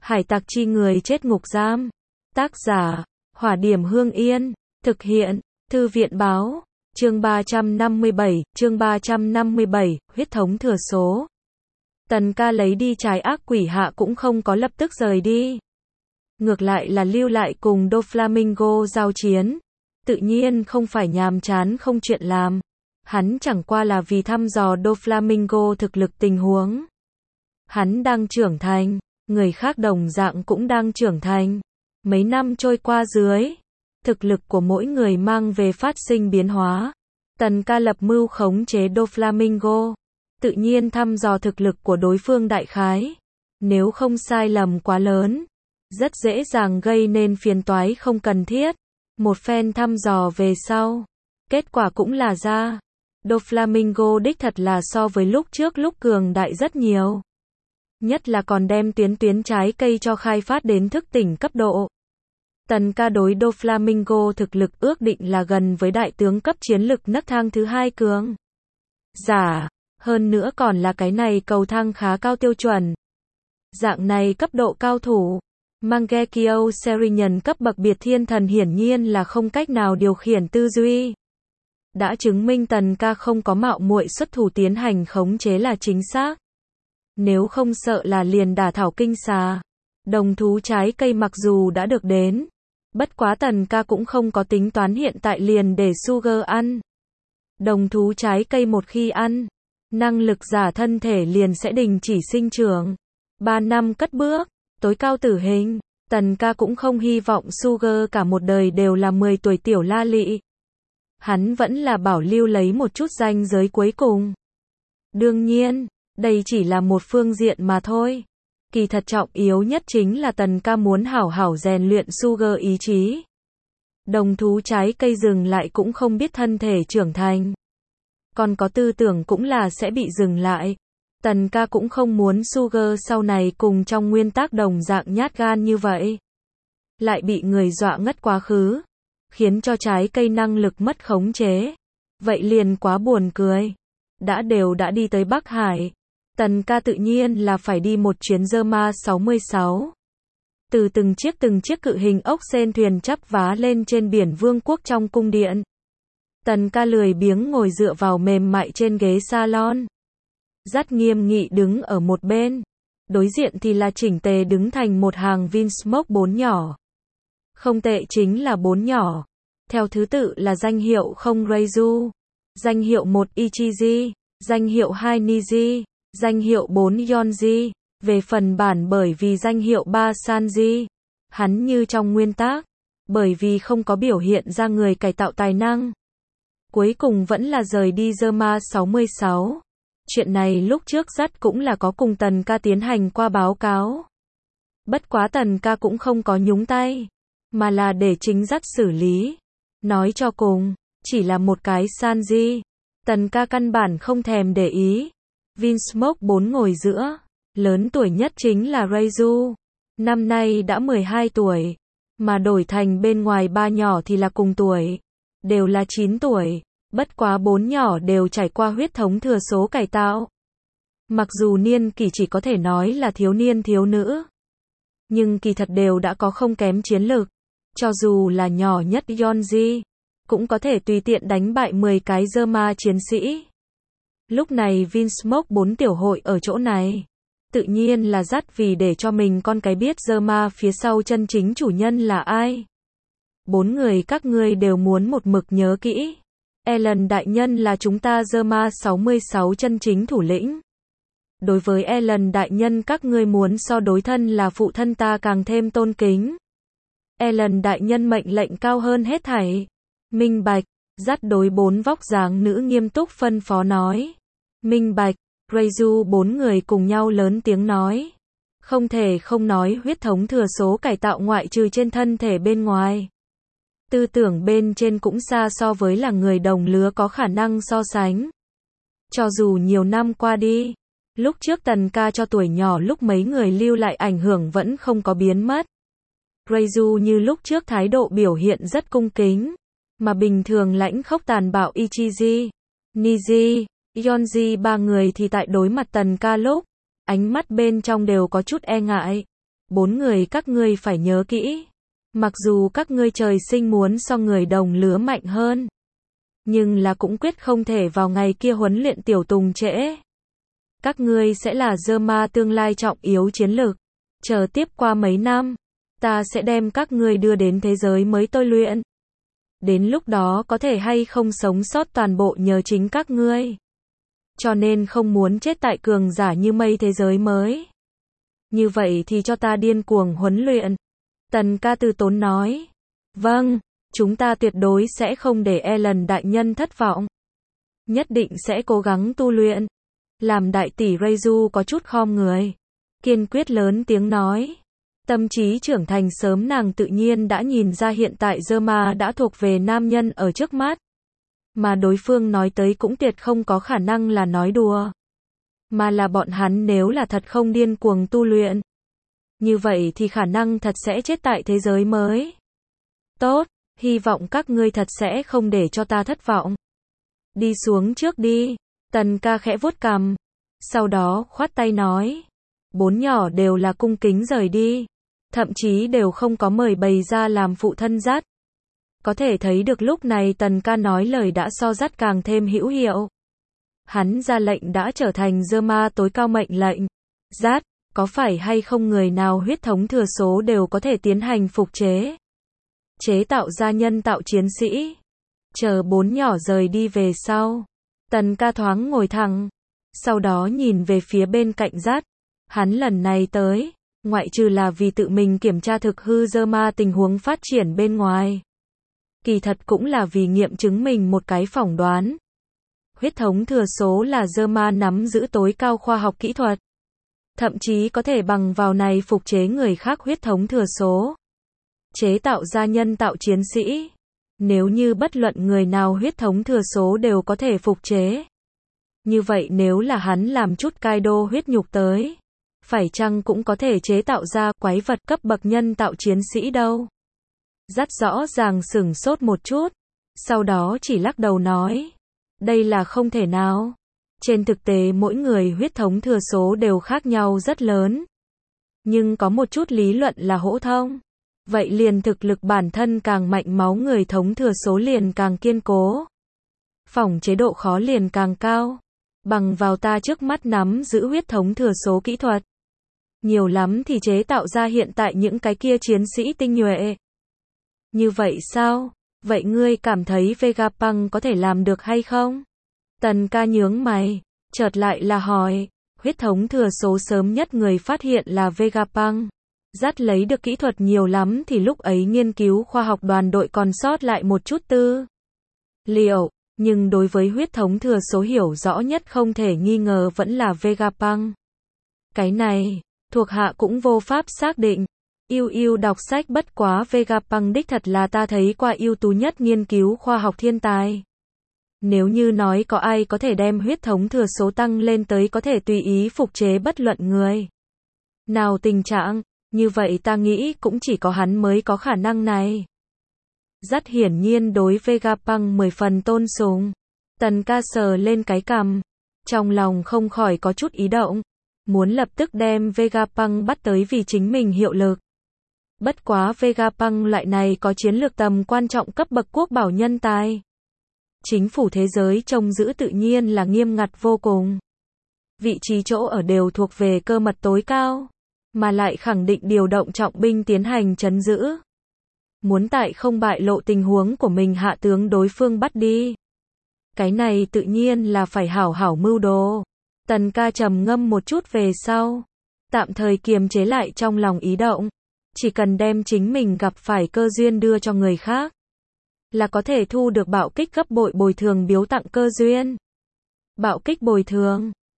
Hải tặc chi người chết ngục giam. Tác giả, Hỏa Điểm Hương Yên. Thực hiện, Thư viện báo. Chương 357, huyết thống thừa số. Tần ca lấy đi trái ác quỷ hạ cũng không có lập tức rời đi. Ngược lại là lưu lại cùng Doflamingo giao chiến. Tự nhiên không phải nhàm chán không chuyện làm. Hắn chẳng qua là vì thăm dò Doflamingo thực lực tình huống. Hắn đang trưởng thành, người khác đồng dạng cũng đang trưởng thành. Mấy năm trôi qua dưới, thực lực của mỗi người mang về phát sinh biến hóa. Tần ca lập mưu khống chế Doflamingo, tự nhiên thăm dò thực lực của đối phương đại khái. Nếu không sai lầm quá lớn, rất dễ dàng gây nên phiền toái không cần thiết. Một phen thăm dò về sau, kết quả cũng là ra. Doflamingo đích thật là so với lúc trước lúc cường đại rất nhiều. Nhất là còn đem tuyến trái cây cho khai phát đến thức tỉnh cấp độ. Tần ca đối Doflamingo thực lực ước định là gần với đại tướng cấp chiến lực nấc thang thứ 2 cường giả, hơn nữa còn là cái này cầu thang khá cao tiêu chuẩn. Dạng này cấp độ cao thủ, Mangekyo Serinhân cấp bậc biệt thiên thần hiển nhiên là không cách nào điều khiển tư duy. Đã chứng minh tần ca không có mạo muội xuất thủ tiến hành khống chế là chính xác. Nếu không sợ là liền đả thảo kinh xà. Đồng thú trái cây mặc dù đã được đến, bất quá tần ca cũng không có tính toán hiện tại liền để Sugar ăn. Đồng thú trái cây một khi ăn, năng lực giả thân thể liền sẽ đình chỉ sinh trưởng. 3 năm cất bước, tối cao tử hình. Tần ca cũng không hy vọng Sugar cả một đời đều là 10 tuổi tiểu la lị. Hắn vẫn là bảo lưu lấy một chút ranh giới cuối cùng. Đương nhiên, đây chỉ là một phương diện mà thôi. Kỳ thật trọng yếu nhất chính là tần ca muốn hảo hảo rèn luyện Sugar ý chí. Đồng thú trái cây dừng lại cũng không biết thân thể trưởng thành. Còn có tư tưởng cũng là sẽ bị dừng lại. Tần ca cũng không muốn Sugar sau này cùng trong nguyên tắc đồng dạng nhát gan như vậy. Lại bị người dọa ngất quá khứ. Khiến cho trái cây năng lực mất khống chế. Vậy liền quá buồn cười. Đã đi tới Bắc Hải. Tần ca tự nhiên là phải đi một chuyến Zerma 66. Từ từng chiếc cự hình ốc sên thuyền chắp vá lên trên biển vương quốc trong cung điện. Tần ca lười biếng ngồi dựa vào mềm mại trên ghế salon. Dắt nghiêm nghị đứng ở một bên. Đối diện thì là chỉnh tề đứng thành một hàng Vinsmoke 4 nhỏ. Không tệ chính là 4 nhỏ. Theo thứ tự là danh hiệu 0 Reizu, danh hiệu 1 Ichiji, danh hiệu 2 Niji, danh hiệu 4 Yonji, về phần bản bởi vì danh hiệu 3 Sanji. Hắn như trong nguyên tác, bởi vì không có biểu hiện ra người cải tạo tài năng. Cuối cùng vẫn là rời đi Zerma 66. Chuyện này lúc trước dắt cũng là có cùng tần ca tiến hành qua báo cáo. Bất quá tần ca cũng không có nhúng tay, mà là để chính dắt xử lý. Nói cho cùng, chỉ là một cái Sanji. Tần ca căn bản không thèm để ý. Vinsmoke 4 ngồi giữa. Lớn tuổi nhất chính là Reizu. Năm nay đã 12 tuổi. Mà đổi thành bên ngoài 3 nhỏ thì là cùng tuổi. Đều là 9 tuổi. Bất quá 4 nhỏ đều trải qua huyết thống thừa số cải tạo. Mặc dù niên kỷ chỉ có thể nói là thiếu niên thiếu nữ. Nhưng kỳ thật đều đã có không kém chiến lược. Cho dù là nhỏ nhất Yonji, cũng có thể tùy tiện đánh bại 10 cái Zerma chiến sĩ. Lúc này Vinsmoke 4 tiểu hội ở chỗ này. Tự nhiên là dắt vì để cho mình con cái biết Zerma phía sau chân chính chủ nhân là ai. 4 người các ngươi đều muốn một mực nhớ kỹ. Ellen đại nhân là chúng ta Zerma 66 chân chính thủ lĩnh. Đối với Ellen đại nhân các ngươi muốn so đối thân là phụ thân ta càng thêm tôn kính. Ellen đại nhân mệnh lệnh cao hơn hết thảy. Minh bạch, dắt đối 4 vóc dáng nữ nghiêm túc phân phó nói. Minh bạch, Reizu 4 người cùng nhau lớn tiếng nói. Không thể không nói huyết thống thừa số cải tạo ngoại trừ trên thân thể bên ngoài. Tư tưởng bên trên cũng xa so với là người đồng lứa có khả năng so sánh. Cho dù nhiều năm qua đi, lúc trước tần ca cho tuổi nhỏ lúc mấy người lưu lại ảnh hưởng vẫn không có biến mất. Reizu như lúc trước thái độ biểu hiện rất cung kính, mà bình thường lãnh khốc tàn bạo Ichiji, Niji, Yonji 3 người thì tại đối mặt tần ca lúc, ánh mắt bên trong đều có chút e ngại. 4 người các ngươi phải nhớ kỹ. Mặc dù các ngươi trời sinh muốn so người đồng lứa mạnh hơn, nhưng là cũng quyết không thể vào ngày kia huấn luyện tiểu tùng trễ. Các ngươi sẽ là Zerma tương lai trọng yếu chiến lược. Chờ tiếp qua mấy năm, ta sẽ đem các ngươi đưa đến thế giới mới tôi luyện. Đến lúc đó có thể hay không sống sót toàn bộ nhờ chính các ngươi. Cho nên không muốn chết tại cường giả như mây thế giới mới. Như vậy thì cho ta điên cuồng huấn luyện. Tần ca từ tốn nói. Vâng, chúng ta tuyệt đối sẽ không để Ellen đại nhân thất vọng. Nhất định sẽ cố gắng tu luyện. Làm đại tỷ Reizu có chút khom người. Kiên quyết lớn tiếng nói. Tâm trí trưởng thành sớm, nàng tự nhiên đã nhìn ra hiện tại Zerma đã thuộc về nam nhân ở trước mắt. Mà đối phương nói tới cũng tuyệt không có khả năng là nói đùa. Mà là bọn hắn nếu là thật không điên cuồng tu luyện. Như vậy thì khả năng thật sẽ chết tại thế giới mới. Tốt, hy vọng các ngươi thật sẽ không để cho ta thất vọng. Đi xuống trước đi. Tần ca khẽ vuốt cằm. Sau đó khoát tay nói. 4 nhỏ đều là cung kính rời đi. Thậm chí đều không có mời bày ra làm phụ thân dắt. Có thể thấy được lúc này Tần ca nói lời đã so dắt càng thêm hữu hiệu. Hắn ra lệnh đã trở thành Zerma tối cao mệnh lệnh. Dắt, có phải hay không người nào huyết thống thừa số đều có thể tiến hành phục chế. Chế tạo ra nhân tạo chiến sĩ. Chờ 4 nhỏ rời đi về sau. Tần ca thoáng ngồi thẳng. Sau đó nhìn về phía bên cạnh dắt. Hắn lần này tới, ngoại trừ là vì tự mình kiểm tra thực hư Zerma tình huống phát triển bên ngoài. Kỳ thật cũng là vì nghiệm chứng mình một cái phỏng đoán. Huyết thống thừa số là Zerma nắm giữ tối cao khoa học kỹ thuật. Thậm chí có thể bằng vào này phục chế người khác huyết thống thừa số. Chế tạo ra nhân tạo chiến sĩ. Nếu như bất luận người nào huyết thống thừa số đều có thể phục chế. Như vậy nếu là hắn làm chút Kaido huyết nhục tới, phải chăng cũng có thể chế tạo ra quái vật cấp bậc nhân tạo chiến sĩ đâu? Dắt rõ ràng sửng sốt một chút, sau đó chỉ lắc đầu nói, đây là không thể nào. Trên thực tế mỗi người huyết thống thừa số đều khác nhau rất lớn. Nhưng có một chút lý luận là hỗ thông. Vậy liền thực lực bản thân càng mạnh, máu người thống thừa số liền càng kiên cố. Phỏng chế độ khó liền càng cao. Bằng vào ta trước mắt nắm giữ huyết thống thừa số kỹ thuật. Nhiều lắm thì chế tạo ra hiện tại những cái kia chiến sĩ tinh nhuệ. Như vậy sao? Vậy ngươi cảm thấy Vegapunk có thể làm được hay không? Tần ca nhướng mày, chợt lại là hỏi, huyết thống thừa số sớm nhất người phát hiện là Vegapunk. Dắt lấy được kỹ thuật nhiều lắm thì lúc ấy nghiên cứu khoa học đoàn đội còn sót lại một chút tư liệu, nhưng đối với huyết thống thừa số hiểu rõ nhất không thể nghi ngờ vẫn là Vegapunk. Cái này, thuộc hạ cũng vô pháp xác định. Yêu đọc sách bất quá Vegapunk đích thật là ta thấy qua ưu tú nhất nghiên cứu khoa học thiên tài. Nếu như nói có ai có thể đem huyết thống thừa số tăng lên tới có thể tùy ý phục chế bất luận người nào tình trạng, như vậy ta nghĩ cũng chỉ có hắn mới có khả năng này. Rất hiển nhiên đối Vegapunk 10 phần tôn sùng. Tần ca sờ lên cái cằm, trong lòng không khỏi có chút ý động, muốn lập tức đem Vegapunk bắt tới vì chính mình hiệu lực. Bất quá Vegapunk loại này có chiến lược tầm quan trọng cấp bậc quốc bảo nhân tài. Chính phủ thế giới trông giữ tự nhiên là nghiêm ngặt vô cùng. Vị trí chỗ ở đều thuộc về cơ mật tối cao, mà lại khẳng định điều động trọng binh tiến hành trấn giữ. Muốn tại không bại lộ tình huống của mình hạ tướng đối phương bắt đi. Cái này tự nhiên là phải hảo hảo mưu đồ. Tần ca trầm ngâm một chút về sau, tạm thời kiềm chế lại trong lòng ý động. Chỉ cần đem chính mình gặp phải cơ duyên đưa cho người khác, là có thể thu được bạo kích gấp bội bồi thường biếu tặng cơ duyên. Bạo kích bồi thường.